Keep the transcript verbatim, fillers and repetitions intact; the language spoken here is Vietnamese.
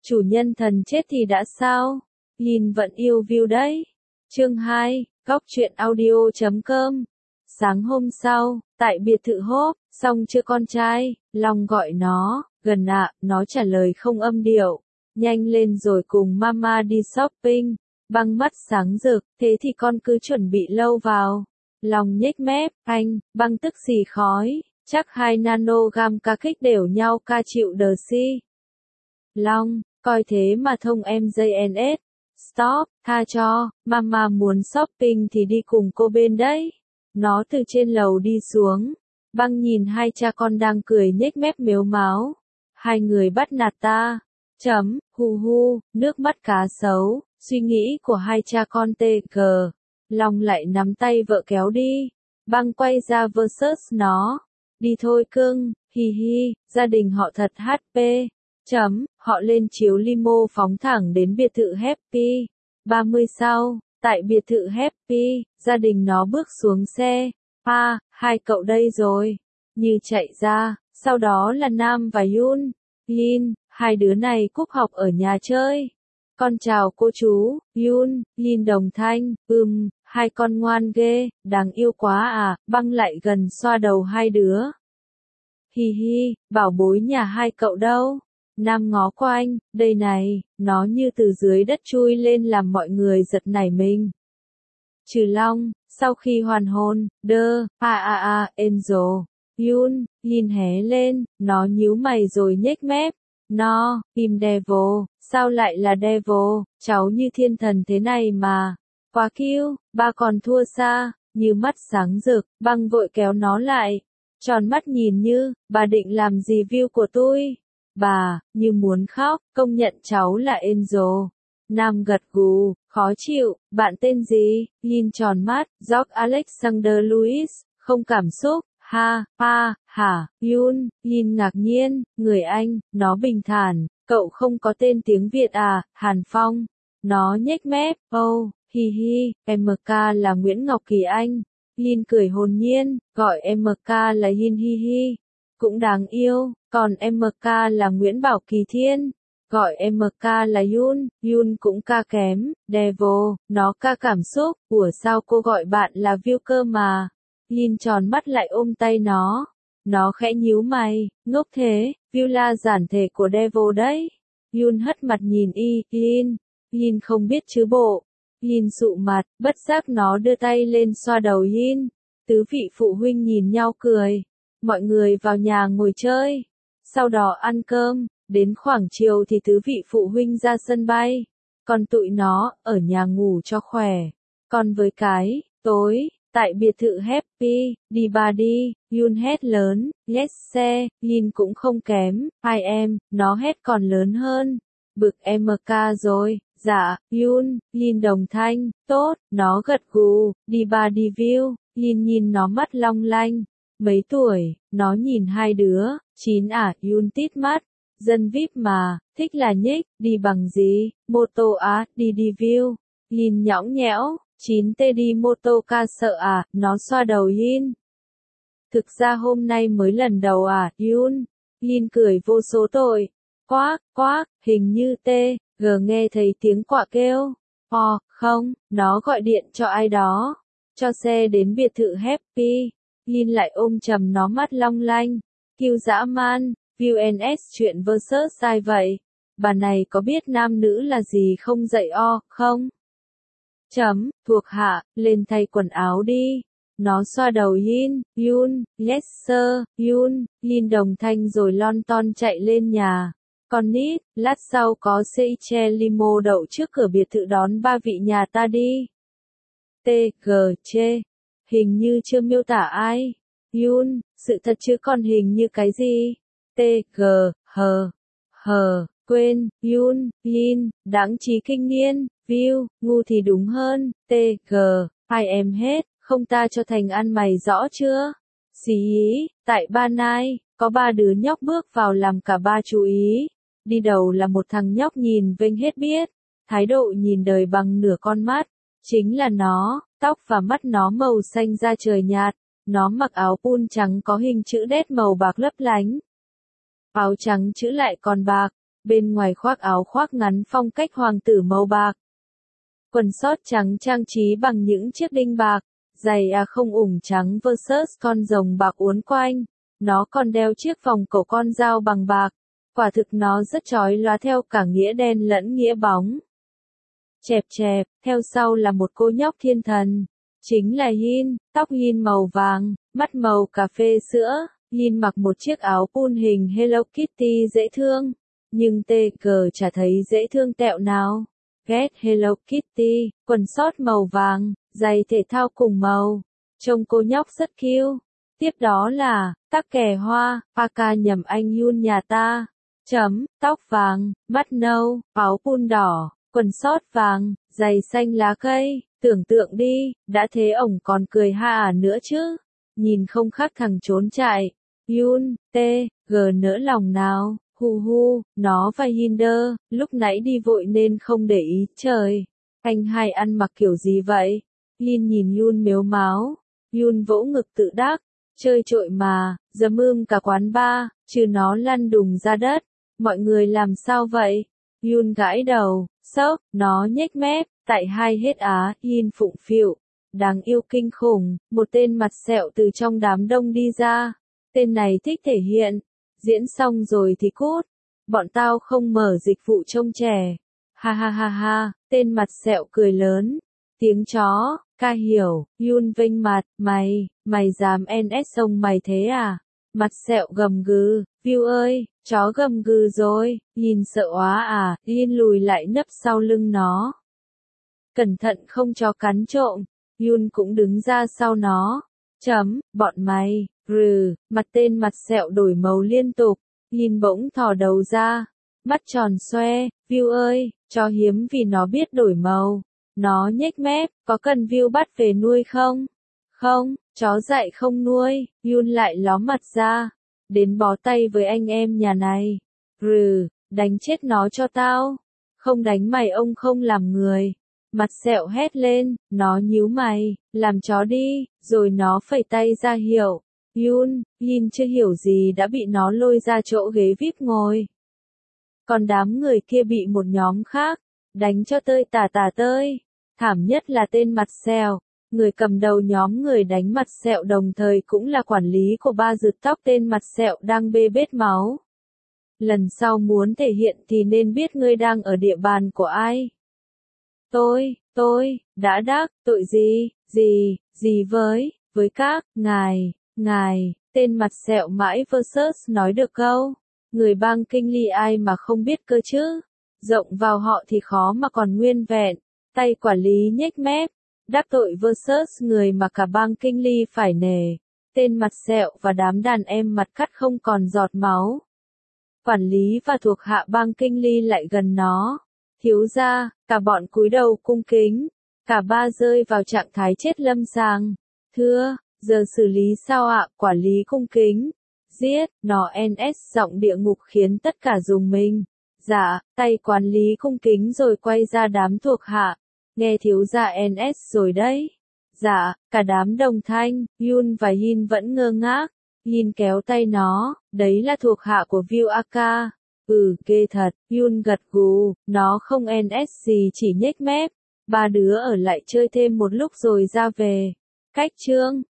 Chủ nhân thần chết thì đã sao? Lin vẫn yêu view đấy. Chương hai, góc truyện audio chấm com. Sáng hôm sau, tại biệt thự Hốp, xong chưa con trai, Long gọi nó, gần ạ, nó trả lời không âm điệu. Nhanh lên rồi cùng mama đi shopping. Băng mắt sáng rực, thế thì con cứ chuẩn bị lâu vào. Long nhếch mép, anh, băng tức xì khói, chắc hai nanogam ca kích đều nhau ca chịu đờ si. Long, coi thế mà thông em gi en ét. Stop, tha cho, mama muốn shopping thì đi cùng cô bên đấy. Nó từ trên lầu đi xuống. Băng nhìn hai cha con đang cười nhếch mép mếu máo. Hai người bắt nạt ta. Chấm, hu hu, nước mắt cá sấu, suy nghĩ của hai cha con tê gờ. Long lại nắm tay vợ kéo đi. Băng quay ra versus nó. Đi thôi cưng, hi hi, gia đình họ thật hát pê. Chấm, họ lên chiếu limo phóng thẳng đến biệt thự Happy. ba mươi sau, tại biệt thự Happy, gia đình nó bước xuống xe. À, hai cậu đây rồi. Như chạy ra, sau đó là Nam và Yun. Lin, hai đứa này cúp học ở nhà chơi. Con chào cô chú, Yun, Lin đồng thanh, ừm, hai con ngoan ghê, đáng yêu quá à, băng lại gần xoa đầu hai đứa. Hi hi, bảo bối nhà hai cậu đâu? Nam ngó qua anh, đây này, nó như từ dưới đất chui lên làm mọi người giật nảy mình. Trừ Long, sau khi hoàn hồn, đơ, a a a, Angel, Yun, Lin hé lên, nó nhíu mày rồi nhếch mép. No, im devil, sao lại là devil, cháu như thiên thần thế này mà. Quá kiêu, ba còn thua xa, như mắt sáng rực, băng vội kéo nó lại. Tròn mắt nhìn Như, bà định làm gì view của tôi? Bà, Như muốn khóc, công nhận cháu là Angel. Nam gật gù, khó chịu, bạn tên gì? Lin tròn mắt, George Alexander Louis, không cảm xúc, ha, ha, hả, Yun, Lin ngạc nhiên, người Anh, nó bình thản, cậu không có tên tiếng Việt à, Hàn Phong. Nó nhếch mép, oh, hi hi, em ca là Nguyễn Ngọc Kỳ Anh. Lin cười hồn nhiên, gọi em ca là Yin hi hi. Cũng đáng yêu, còn em ca là Nguyễn Bảo Kỳ Thiên. Gọi em ca là Yun, Yun cũng ca kém, devil, nó ca cảm xúc, ủa sao cô gọi bạn là view cơ mà. Lin tròn mắt lại ôm tay nó. Nó khẽ nhíu mày, ngốc thế, view là giản thể của devil đấy. Yun hất mặt nhìn y, Lin. Lin không biết chứ bộ. Lin sụ mặt, bất giác nó đưa tay lên xoa đầu Yin. Tứ vị phụ huynh nhìn nhau cười. Mọi người vào nhà ngồi chơi. Sau đó ăn cơm, đến khoảng chiều thì tứ vị phụ huynh ra sân bay. Còn tụi nó, ở nhà ngủ cho khỏe. Còn với cái, tối, tại biệt thự Happy, đi bà đi, Yun hét lớn, yes xe, Lin cũng không kém, hai em, nó hét còn lớn hơn. Bực em ca rồi. Dạ, Yun, Lin đồng thanh, tốt, nó gật gù, đi ba đi view, Lin nhìn nó mắt long lanh. Mấy tuổi, nó nhìn hai đứa, chín à, Yun tít mắt, dân víp mà, thích là nhích, đi bằng gì, mô tô á, đi đi view, Lin nhõng nhẽo, chín tê đi mô tô ca sợ à, nó xoa đầu Yin. Thực ra hôm nay mới lần đầu à, Yun, Lin cười vô số tội, quác, quác, hình như tê. Gờ nghe thấy tiếng quạ kêu. Ồ, không, nó gọi điện cho ai đó. Cho xe đến biệt thự Happy. Lin lại ôm chầm nó mắt long lanh. Kiêu dã man, view en ét chuyện versus ai vậy? Bà này có biết nam nữ là gì không dạy o, không? Chấm, thuộc hạ, lên thay quần áo đi. Nó xoa đầu Yin, Yun, yes sir, Yun, Lin đồng thanh rồi lon ton chạy lên nhà. Con nít, lát sau có xe limo đậu trước cửa biệt thự đón ba vị nhà ta đi. T, G, chê. Hình như chưa miêu tả ai. Yun, sự thật chứ còn hình như cái gì? T, G, hờ, hờ, quên, Yun, Lin, đáng trí kinh niên, view, ngu thì đúng hơn. T, G, hai em hết, không ta cho thành ăn mày rõ chưa? Xí ý, tại Ba Nai, có ba đứa nhóc bước vào làm cả ba chú ý. Đi đầu là một thằng nhóc nhìn vênh hết biết, thái độ nhìn đời bằng nửa con mắt, chính là nó, tóc và mắt nó màu xanh da trời nhạt, nó mặc áo pun trắng có hình chữ đét màu bạc lấp lánh. Áo trắng chữ lại còn bạc, bên ngoài khoác áo khoác ngắn phong cách hoàng tử màu bạc. Quần sót trắng trang trí bằng những chiếc đinh bạc, giày à không ủng trắng versus con rồng bạc uốn quanh. Nó còn đeo chiếc vòng cổ con dao bằng bạc. Quả thực nó rất chói lóa theo cả nghĩa đen lẫn nghĩa bóng. Chẹp chẹp, theo sau là một cô nhóc thiên thần. Chính là Yin, tóc Yin màu vàng, mắt màu cà phê sữa. Yin mặc một chiếc áo pun hình Hello Kitty dễ thương. Nhưng tê cờ chả thấy dễ thương tẹo nào. Get Hello Kitty, quần sót màu vàng, giày thể thao cùng màu. Trông cô nhóc rất cute. Tiếp đó là, tắc kè hoa, Paka nhầm anh Yun nhà ta. Chấm, tóc vàng, mắt nâu, áo pun đỏ, quần sót vàng, giày xanh lá cây. Tưởng tượng đi, đã thế ổng còn cười ha à nữa chứ. Nhìn không khác thằng trốn chạy. Yun, tê, gờ nỡ lòng nào. Hu hu, nó và Hinder, lúc nãy đi vội nên không để ý, trời. Anh hai ăn mặc kiểu gì vậy? Yin nhìn Yun mếu máo. Yun vỗ ngực tự đắc. Chơi trội mà, dấm ưm cả quán bar, chứ nó lăn đùng ra đất. Mọi người làm sao vậy? Yun gãi đầu, sốc, nó nhếch mép, tại hai hết á, Yin phụng phịu. Đáng yêu kinh khủng, một tên mặt sẹo từ trong đám đông đi ra. Tên này thích thể hiện. Diễn xong rồi thì cút. Bọn tao không mở dịch vụ trông trẻ. Ha ha ha ha, tên mặt sẹo cười lớn. Tiếng chó, ca hiểu, Yun vênh mặt, mày, mày dám en ét ông mày thế à? Mặt sẹo gầm gừ, View ơi, chó gầm gừ rồi, nhìn sợ quá à, Yin lùi lại nấp sau lưng nó. Cẩn thận không chó cắn trộm, Yun cũng đứng ra sau nó. Chấm, bọn mày, rừ, mặt tên mặt sẹo đổi màu liên tục, Yin bỗng thò đầu ra, mắt tròn xoe, View ơi, chó hiếm vì nó biết đổi màu. Nó nhếch mép, có cần View bắt về nuôi không? Không, chó dạy không nuôi, Yun lại ló mặt ra. Đến bó tay với anh em nhà này. Rừ, đánh chết nó cho tao. Không đánh mày ông không làm người. Mặt sẹo hét lên, nó nhíu mày, làm chó đi, rồi nó phẩy tay ra hiệu. Yun, Yin chưa hiểu gì đã bị nó lôi ra chỗ ghế vi ai pi ngồi. Còn đám người kia bị một nhóm khác, đánh cho tơi tả tả tơi. Thảm nhất là tên mặt sẹo. Người cầm đầu nhóm người đánh mặt sẹo đồng thời cũng là quản lý của ba rượt tóc tên mặt sẹo đang bê bết máu. Lần sau muốn thể hiện thì nên biết ngươi đang ở địa bàn của ai. Tôi, tôi, đã đắc, tội gì, gì, gì với, với các, ngài, ngài, tên mặt sẹo mãi versus nói được câu. Người bang kinh ly ai mà không biết cơ chứ. Rộng vào họ thì khó mà còn nguyên vẹn. Tay quản lý nhếch mép. Đáp tội versus người mà cả bang kinh ly phải nể. Tên mặt sẹo và đám đàn em mặt cắt không còn giọt máu. Quản lý và thuộc hạ bang kinh ly lại gần nó. Thiếu gia, cả bọn cúi đầu cung kính. Cả ba rơi vào trạng thái chết lâm sàng. Thưa, giờ xử lý sao ạ? Quản lý cung kính. Giết, nó en ét giọng địa ngục khiến tất cả rùng mình. Dạ, tay quản lý cung kính rồi quay ra đám thuộc hạ. Nghe thiếu gia en ét rồi đấy. Dạ, cả đám đồng thanh, Yun và Yin vẫn ngơ ngác. Yin kéo tay nó, đấy là thuộc hạ của View Aka. Ừ, ghê thật, Yun gật gù, nó không en ét gì chỉ nhếch mép. Ba đứa ở lại chơi thêm một lúc rồi ra về. Cách chương